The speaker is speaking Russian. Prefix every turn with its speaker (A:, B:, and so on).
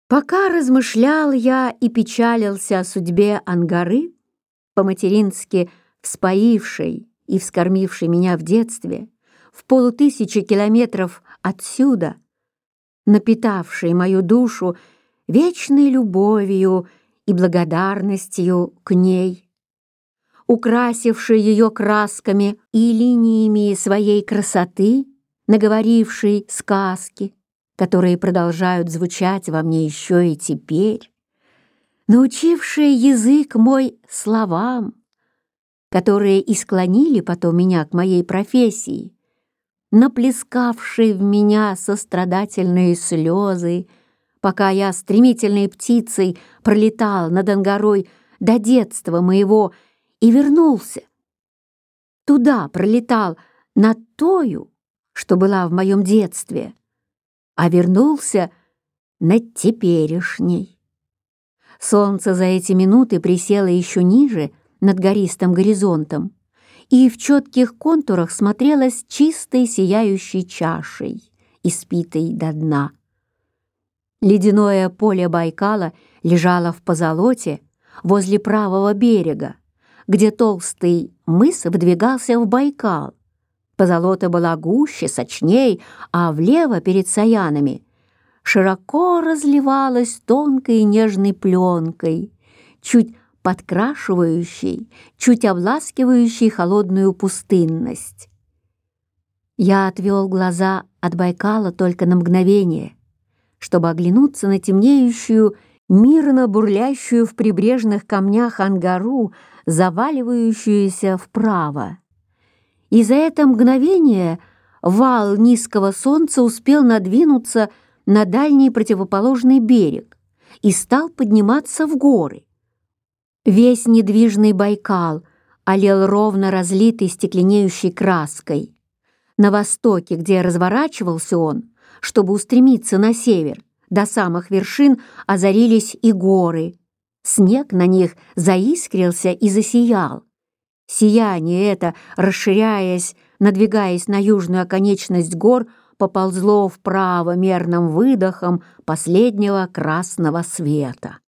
A: Пока размышлял я и печалился о судьбе Ангары, по-матерински вспоившей и вскормившей меня в детстве, в 5000 километров отсюда, напитавшей мою душу вечной любовью и благодарностью к ней, украсившей ее красками и линиями своей красоты, наговорившей сказки, которые продолжают звучать во мне еще и теперь, научившие язык мой словам, которые и склонили потом меня к моей профессии, наплескавшие в меня сострадательные слезы, пока я стремительной птицей пролетал над Ангарой до детства моего и вернулся. Туда пролетал над тою, что была в моем детстве, а вернулся над теперешней. Солнце за эти минуты присело еще ниже над гористым горизонтом и в четких контурах смотрелось чистой сияющей чашей, испитой до дна. Ледяное поле Байкала лежало в позолоте возле правого берега, где толстый мыс выдвигался в Байкал. Позолота была гуще, сочней, а влево перед Саянами широко разливалась тонкой и нежной пленкой, чуть подкрашивающей, чуть обласкивающей холодную пустынность. Я отвел глаза от Байкала только на мгновение, чтобы оглянуться на темнеющую, мирно бурлящую в прибрежных камнях Ангару, заваливающуюся вправо. И за это мгновение вал низкого солнца успел надвинуться на дальний противоположный берег и стал подниматься в горы. Весь недвижный Байкал олел ровно разлитой стекленеющей краской. На востоке, где разворачивался он, чтобы устремиться на север, до самых вершин озарились и горы. Снег на них заискрился и засиял. Сияние это, расширяясь, надвигаясь на южную оконечность гор, поползло вправо мерным выдохом последнего красного света.